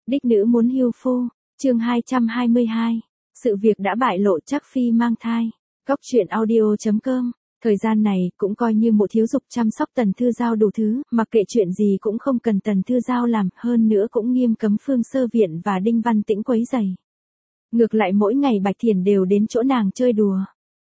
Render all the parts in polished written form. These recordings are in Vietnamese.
Đích nữ muốn hưu phu, chương 222. Sự việc đã bại lộ chắc phi mang thai. Góc truyện audio.com. Thời gian này cũng coi như Mộ Thiếu Dục chăm sóc Tần Thư Giao đủ thứ, mặc kệ chuyện gì cũng không cần Tần Thư Giao làm, hơn nữa cũng nghiêm cấm Phương Sơ Viện và Đinh Văn Tĩnh quấy rầy. Ngược lại mỗi ngày Bạch Thiền đều đến chỗ nàng chơi đùa.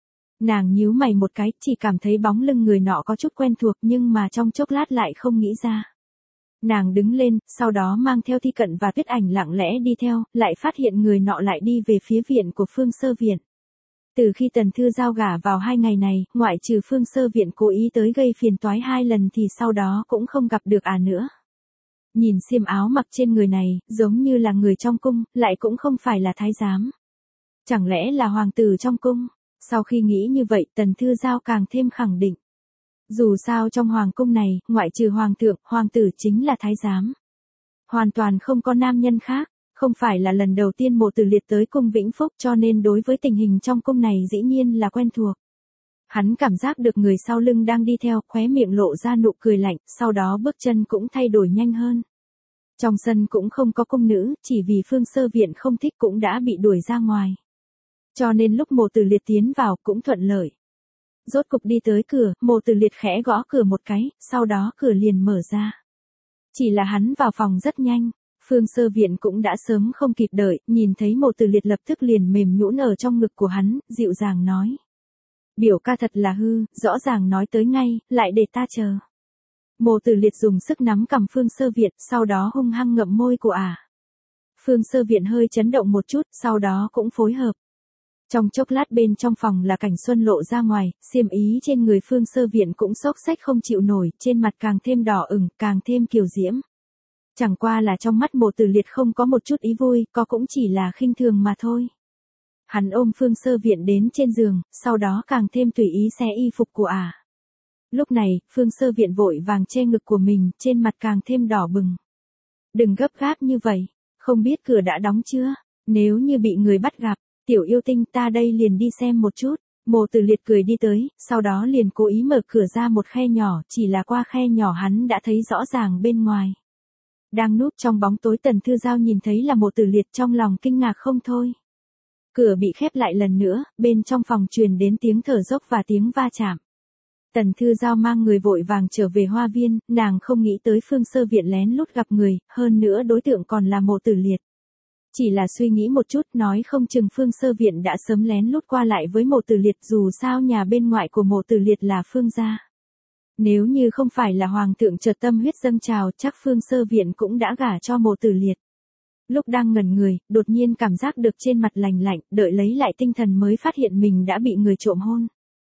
Nàng nhíu mày một cái, chỉ cảm thấy bóng lưng người nọ có chút quen thuộc nhưng mà trong chốc lát lại không nghĩ ra. Nàng đứng lên, sau đó mang theo Thi Cận và Tuyết Ảnh lặng lẽ đi theo, lại phát hiện người nọ lại đi về phía viện của Phương Sơ Viện. Từ khi Tần Thư Giao gả vào 2 ngày này, ngoại trừ Phương Sơ Viện cố ý tới gây phiền toái 2 lần thì sau đó cũng không gặp được nữa. Nhìn xiêm áo mặc trên người này, giống như là người trong cung, lại cũng không phải là thái giám. Chẳng lẽ là hoàng tử trong cung? Sau khi nghĩ như vậy, Tần Thư Giao càng thêm khẳng định. Dù sao trong hoàng cung này, ngoại trừ hoàng thượng, hoàng tử chính là thái giám. Hoàn toàn không có nam nhân khác, không phải là lần đầu tiên Mộ Tử Liệt tới cung Vĩnh Phúc cho nên đối với tình hình trong cung này dĩ nhiên là quen thuộc. Hắn cảm giác được người sau lưng đang đi theo, khóe miệng lộ ra nụ cười lạnh, sau đó bước chân cũng thay đổi nhanh hơn. Trong sân cũng không có cung nữ, chỉ vì Phương Sơ Viện không thích cũng đã bị đuổi ra ngoài. Cho nên lúc Mộ Tử Liệt tiến vào cũng thuận lợi. Rốt cục đi tới cửa, Mộ Tử Liệt khẽ gõ cửa một cái, sau đó cửa liền mở ra. Chỉ là hắn vào phòng rất nhanh, Phương Sơ Viện cũng đã sớm không kịp đợi, nhìn thấy Mộ Tử Liệt lập tức liền mềm nhũn ở trong ngực của hắn, dịu dàng nói. Biểu ca thật là hư, rõ ràng nói tới ngay, lại để ta chờ. Mộ Tử Liệt dùng sức nắm cằm Phương Sơ Viện, sau đó hung hăng ngậm môi của Phương Sơ Viện hơi chấn động một chút, sau đó cũng phối hợp. Trong chốc lát bên trong phòng là cảnh xuân lộ ra ngoài, xiêm ý trên người Phương Sơ Viện cũng xốc xách không chịu nổi, trên mặt càng thêm đỏ ửng, càng thêm kiều diễm. Chẳng qua là trong mắt Mộ Tử Liệt không có một chút ý vui, có cũng chỉ là khinh thường mà thôi. Hắn ôm Phương Sơ Viện đến trên giường, sau đó càng thêm tùy ý xé y phục của Lúc này, Phương Sơ Viện vội vàng che ngực của mình, trên mặt càng thêm đỏ bừng. Đừng gấp gáp như vậy, không biết cửa đã đóng chưa, nếu như bị người bắt gặp. Tiểu yêu tinh ta đây liền đi xem một chút. Mộ Tử Liệt cười đi tới, sau đó liền cố ý mở cửa ra một khe nhỏ, chỉ là qua khe nhỏ hắn đã thấy rõ ràng bên ngoài. Đang núp trong bóng tối Tần Thư Giao nhìn thấy là Mộ Tử Liệt, trong lòng kinh ngạc không thôi. Cửa bị khép lại lần nữa, bên trong phòng truyền đến tiếng thở dốc và tiếng va chạm. Tần Thư Giao mang người vội vàng trở về hoa viên, nàng không nghĩ tới Phương Sơ Viện lén lút gặp người, hơn nữa đối tượng còn là Mộ Tử Liệt. Chỉ là suy nghĩ một chút, nói không chừng Phương Sơ Viện đã sớm lén lút qua lại với Mộ Tử Liệt, dù sao nhà bên ngoại của Mộ Tử Liệt là Phương gia. Nếu như không phải là hoàng thượng chợt tâm huyết dâng trào, chắc Phương Sơ Viện cũng đã gả cho Mộ Tử Liệt. Lúc đang ngẩn người, đột nhiên cảm giác được trên mặt lành lạnh, đợi lấy lại tinh thần mới phát hiện mình đã bị người trộm hôn.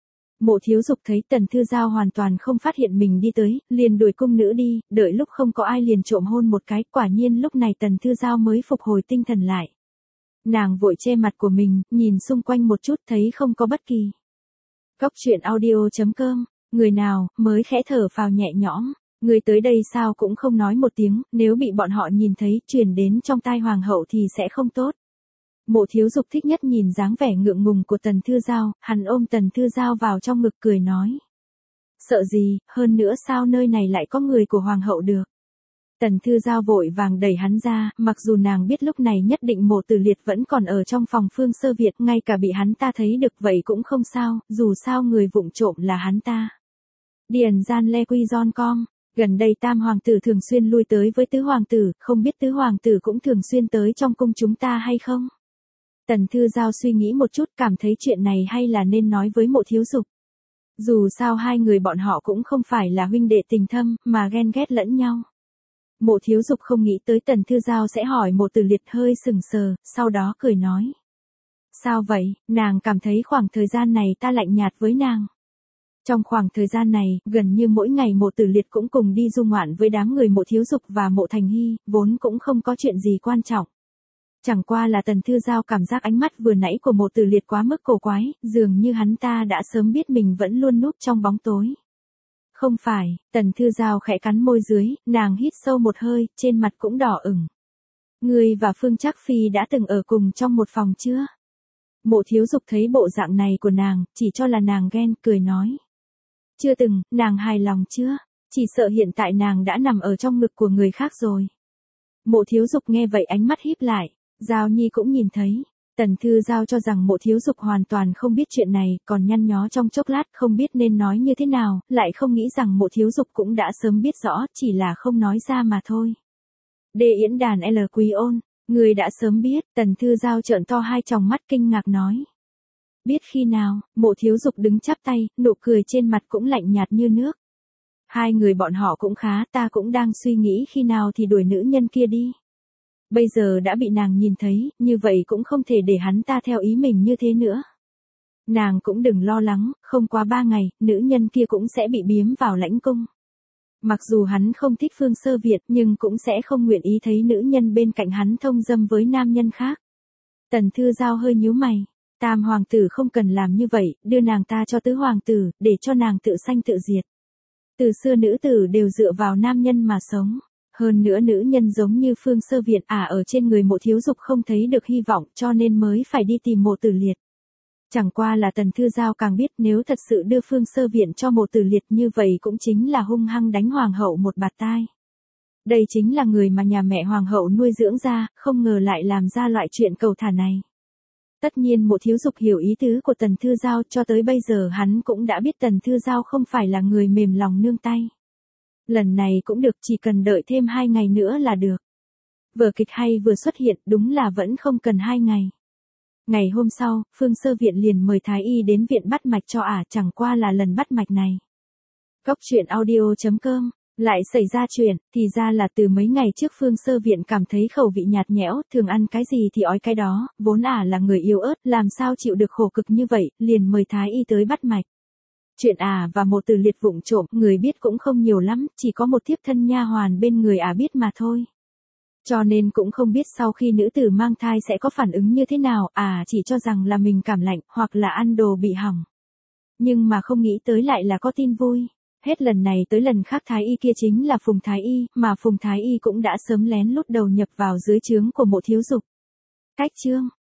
Mộ Thiếu Dục thấy Tần Thư Giao hoàn toàn không phát hiện mình đi tới, liền đuổi cung nữ đi, đợi lúc không có ai liền trộm hôn một cái, quả nhiên lúc này Tần Thư Giao mới phục hồi tinh thần lại. Nàng vội che mặt của mình, nhìn xung quanh một chút thấy không có bất kỳ. Góc truyện audio.com, người nào, mới khẽ thở phào nhẹ nhõm, người tới đây sao cũng không nói một tiếng, nếu bị bọn họ nhìn thấy, truyền đến trong tai hoàng hậu thì sẽ không tốt. Mộ Thiếu Dục thích nhất nhìn dáng vẻ ngượng ngùng của Tần Thư Giao, hắn ôm Tần Thư Giao vào trong ngực cười nói. Sợ gì, hơn nữa sao nơi này lại có người của hoàng hậu được. Tần Thư Giao vội vàng đẩy hắn ra, mặc dù nàng biết lúc này nhất định Mộ Tử Liệt vẫn còn ở trong phòng Phương Sơ Viện, ngay cả bị hắn ta thấy được vậy cũng không sao, dù sao người vụng trộm là hắn ta. Điền gian le quy giòn com. Gần đây Tam hoàng tử thường xuyên lui tới với Tứ hoàng tử, không biết Tứ hoàng tử cũng thường xuyên tới trong cung chúng ta hay không? Tần Thư Giao suy nghĩ một chút, cảm thấy chuyện này hay là nên nói với Mộ Thiếu Dục. Dù sao hai người bọn họ cũng không phải là huynh đệ tình thâm, mà ghen ghét lẫn nhau. Mộ Thiếu Dục không nghĩ tới Tần Thư Giao sẽ hỏi Mộ Tử Liệt, hơi sừng sờ, sau đó cười nói. Sao vậy, nàng cảm thấy khoảng thời gian này ta lạnh nhạt với nàng. Trong khoảng thời gian này, gần như mỗi ngày Mộ Tử Liệt cũng cùng đi du ngoạn với đám người Mộ Thiếu Dục và Mộ Thành Hy, vốn cũng không có chuyện gì quan trọng. Chẳng qua là Tần Thư Giao cảm giác ánh mắt vừa nãy của Mộ Tử Liệt quá mức cổ quái, dường như hắn ta đã sớm biết mình vẫn luôn núp trong bóng tối. Không phải, Tần Thư Giao khẽ cắn môi dưới, nàng hít sâu một hơi, trên mặt cũng đỏ ửng. Ngươi và Phương Trác Phi đã từng ở cùng trong một phòng chưa? Mộ Thiếu Dục thấy bộ dạng này của nàng, chỉ cho là nàng ghen, cười nói. Chưa từng, nàng hài lòng chưa? Chỉ sợ hiện tại nàng đã nằm ở trong ngực của người khác rồi. Mộ Thiếu Dục nghe vậy ánh mắt híp lại, Giao Nhi cũng nhìn thấy. Tần Thư Giao cho rằng Mộ Thiếu Dục hoàn toàn không biết chuyện này, còn nhăn nhó trong chốc lát không biết nên nói như thế nào, lại không nghĩ rằng Mộ Thiếu Dục cũng đã sớm biết rõ, chỉ là không nói ra mà thôi. Đê Yến Đàn L Quý Ôn, người đã sớm biết, Tần Thư Giao trợn to hai tròng mắt kinh ngạc nói. Biết khi nào, Mộ Thiếu Dục đứng chắp tay, nụ cười trên mặt cũng lạnh nhạt như nước. Hai người bọn họ cũng khá, ta cũng đang suy nghĩ khi nào thì đuổi nữ nhân kia đi. Bây giờ đã bị nàng nhìn thấy, như vậy cũng không thể để hắn ta theo ý mình như thế nữa. Nàng cũng đừng lo lắng, không qua 3 ngày, nữ nhân kia cũng sẽ bị biếm vào lãnh cung. Mặc dù hắn không thích Phương Sơ Việt nhưng cũng sẽ không nguyện ý thấy nữ nhân bên cạnh hắn thông dâm với nam nhân khác. Tần Thư Giao hơi nhíu mày. Tam hoàng tử không cần làm như vậy, đưa nàng ta cho tứ hoàng tử, để cho nàng tự sanh tự diệt. Từ xưa nữ tử đều dựa vào nam nhân mà sống. Hơn nữa nữ nhân giống như Phương Sơ Việt ở trên người Mộ Thiếu Dục không thấy được hy vọng cho nên mới phải đi tìm Mộ Tử Liệt. Chẳng qua là Tần Thư Giao càng biết nếu thật sự đưa Phương Sơ Viện cho Mộ Tử Liệt như vậy cũng chính là hung hăng đánh hoàng hậu một bạt tai. Đây chính là người mà nhà mẹ hoàng hậu nuôi dưỡng ra, không ngờ lại làm ra loại chuyện cầu thả này. Tất nhiên Mộ Thiếu Dục hiểu ý tứ của Tần Thư Giao, cho tới bây giờ hắn cũng đã biết Tần Thư Giao không phải là người mềm lòng nương tay. Lần này cũng được, chỉ cần đợi thêm 2 ngày nữa là được. Vở kịch hay vừa xuất hiện, đúng là vẫn không cần 2 ngày. Ngày hôm sau, Phương Sơ Viện liền mời Thái Y đến viện bắt mạch cho chẳng qua là lần bắt mạch này. Góc truyện audio.com, lại xảy ra chuyện, thì ra là từ mấy ngày trước Phương Sơ Viện cảm thấy khẩu vị nhạt nhẽo, thường ăn cái gì thì ói cái đó, vốn là người yếu ớt, làm sao chịu được khổ cực như vậy, liền mời Thái Y tới bắt mạch. Chuyện và Mộ Tử Liệt vụng trộm, người biết cũng không nhiều lắm, chỉ có một thiếp thân nha hoàn bên người biết mà thôi. Cho nên cũng không biết sau khi nữ tử mang thai sẽ có phản ứng như thế nào, chỉ cho rằng là mình cảm lạnh, hoặc là ăn đồ bị hỏng. Nhưng mà không nghĩ tới lại là có tin vui. Hết lần này tới lần khác Thái Y kia chính là Phùng Thái Y, mà Phùng Thái Y cũng đã sớm lén lút đầu nhập vào dưới trướng của Mộ Thiếu Dục. Cách chương